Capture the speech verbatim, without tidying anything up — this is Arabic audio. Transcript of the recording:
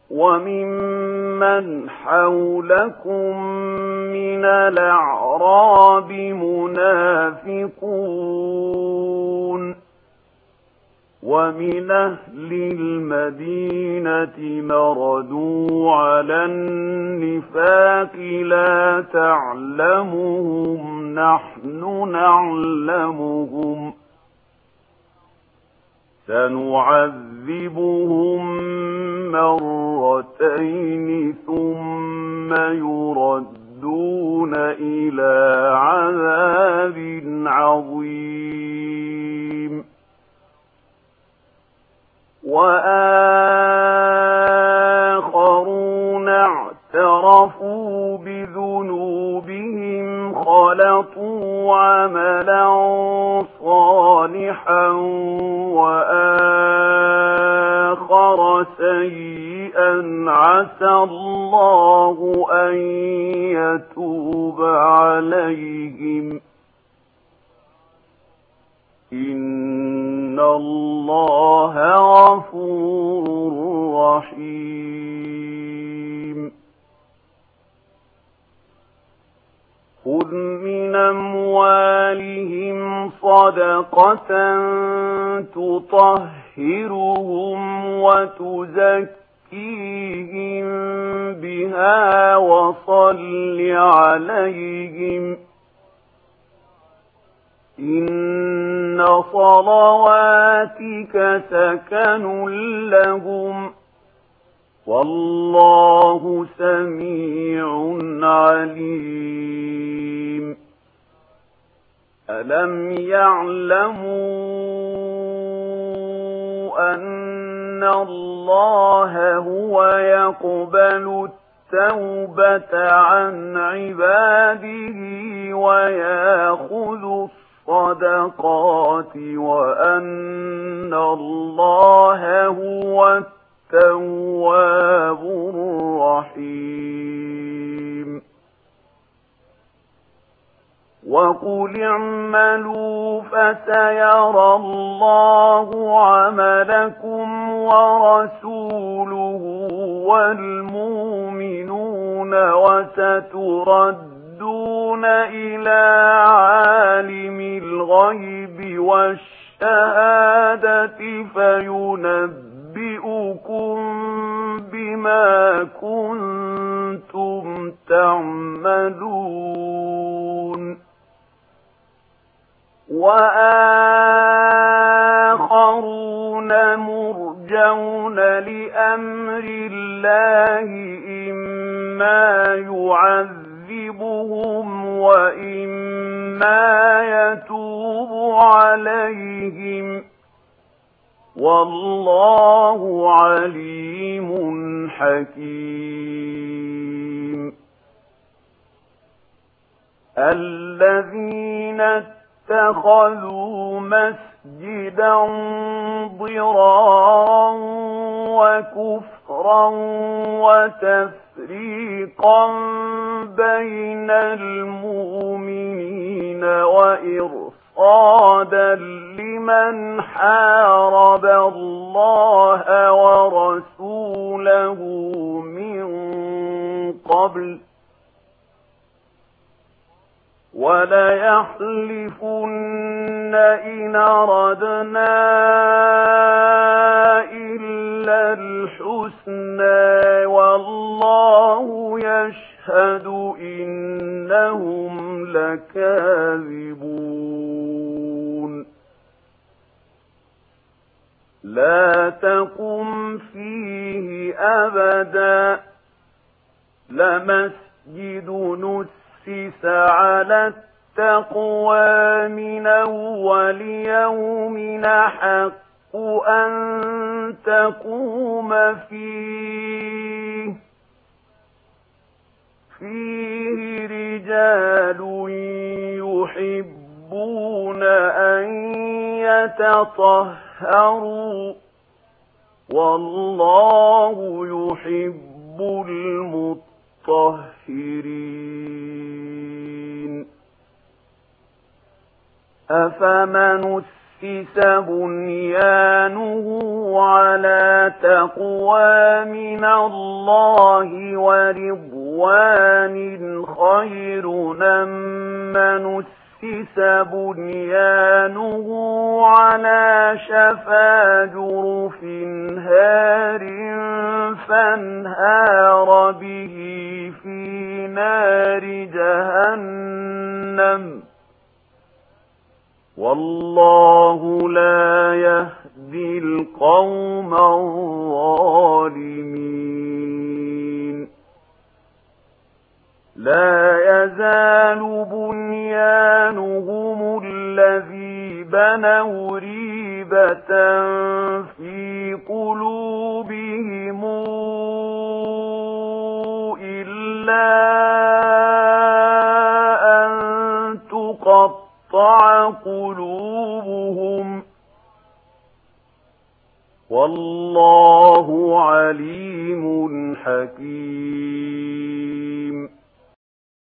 وممن حولكم من الأعراب منافقون ومن أهل المدينة مردوا على النفاق لا تعلمهم نحن نعلمهم سنعذبهم مرتين ثم يردون إلى عذاب عظيم وآخرون اعترفوا بذنوبهم خلطوا عملا صالحا وآخر سيئا عسى الله أن يتوب عليهم إن الله غفور رحيم خذ من أموالهم صدقة تطهرهم وتزكيهم بها وصل عليهم إن صلواتك سكن لهم والله سميع عليم ألم يعلموا أن الله هو يقبل التوبة عن عباده ويأخذ الصدقات وأن الله هو التواب الرحيم وقل اعملوا فسيرى الله عملكم ورسوله والمؤمنون وستردون إلى عالم الغيب والشهادة فينبئكم بما كنتم تعملون وآخرون مرجون لأمر الله إما يعذبهم وإما يتوب عليهم والله عليم حكيم الذين اتخذوا مسجدا ضرارا وكفرا وتفريقا بين المؤمنين وإرصادا لمن حارب الله ورسوله من قبل وليحلفن إن أردنا إلا الحسنى والله يشهد إنهم لكاذبون لا تقم فيه أبدا لمسجد نسجد على التقوى من أول يوم أحق أن تقوم فيه فيه رجال يحبون أن يتطهروا والله يحب المطهرين أفمن بنيانه على تقوى من الله ورضوان خير أم أسس بنيانه على شفا جرف هار فانهار به في نار جهنم والله لا يهدي القوم الظالمين لا يزال بنيانهم الذي بنوا ريبة في قلوبهم إلا أن تقطع قلوبهم والله عليم حكيم